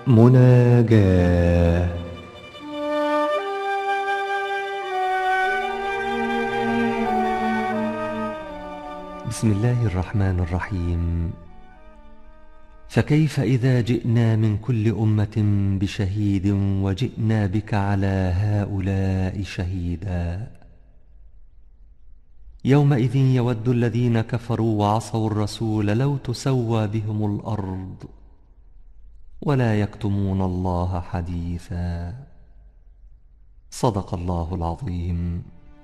مناجاة. بسم الله الرحمن الرحيم. فكيف إذا جئنا من كل أمة بشهيد وجئنا بك على هؤلاء شهيدا. يومئذ يود الذين كفروا وعصوا الرسول لو تسوى بهم الأرض ولا يكتمون الله حديثا. صدق الله العظيم.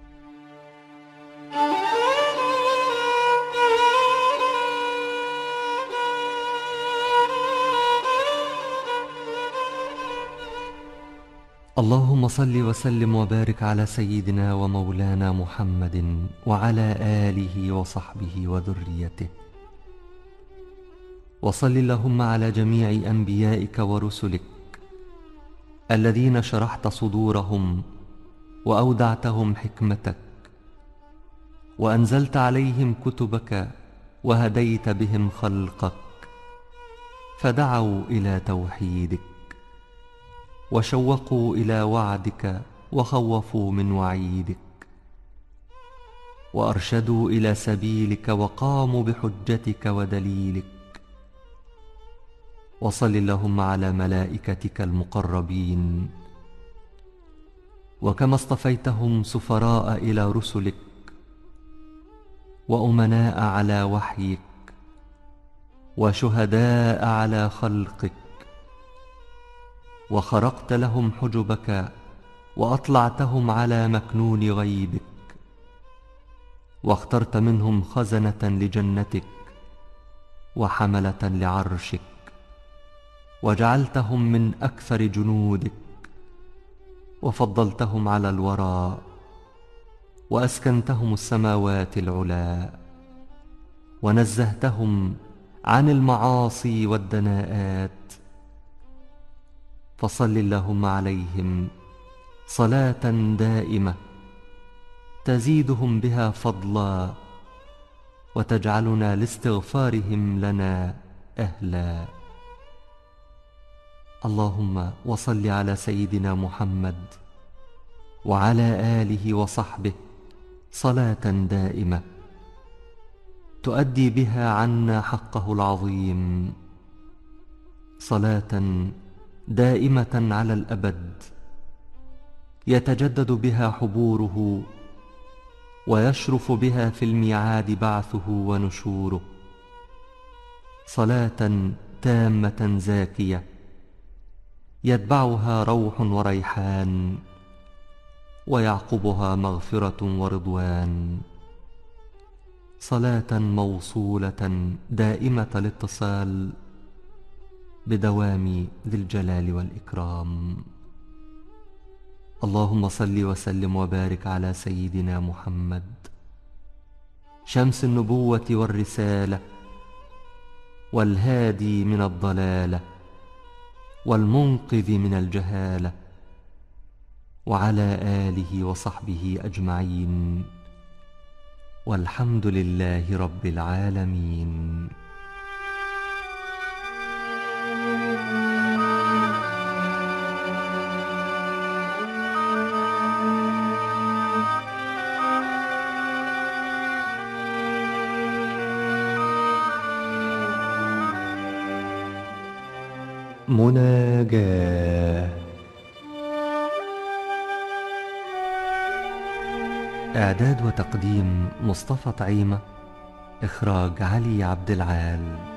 اللهم صل وسلم وبارك على سيدنا ومولانا محمد وعلى آله وصحبه وذريته، وصل اللهم على جميع أنبيائك ورسلك الذين شرحت صدورهم وأودعتهم حكمتك وأنزلت عليهم كتبك وهديت بهم خلقك فدعوا إلى توحيدك وشوقوا إلى وعدك وخوفوا من وعيدك وأرشدوا إلى سبيلك وقاموا بحجتك ودليلك. وصل اللهم على ملائكتك المقربين، وكما اصطفيتهم سفراء إلى رسلك وأمناء على وحيك وشهداء على خلقك، وخرقت لهم حجبك وأطلعتهم على مكنون غيبك، واخترت منهم خزنة لجنتك وحملة لعرشك، وجعلتهم من أكثر جنودك، وفضلتهم على الورى وأسكنتهم السماوات العلا، ونزهتهم عن المعاصي والدناءات. فصل اللهم عليهم صلاة دائمة تزيدهم بها فضلا وتجعلنا لاستغفارهم لنا أهلا. اللهم وصل على سيدنا محمد وعلى آله وصحبه صلاة دائمة تؤدي بها عنا حقه العظيم، صلاة دائمة على الأبد يتجدد بها حبوره ويشرف بها في الميعاد بعثه ونشوره، صلاة تامة زاكية يتبعها روح وريحان ويعقبها مغفرة ورضوان، صلاة موصولة دائمة الاتصال بدوام ذي الجلال والإكرام. اللهم صل وسلم وبارك على سيدنا محمد شمس النبوة والرسالة والهادي من الضلالة والمنقذ من الجهالة، وعلى آله وصحبه أجمعين، والحمد لله رب العالمين. مناجاة. إعداد وتقديم مصطفى طعيمة، إخراج علي عبد العال.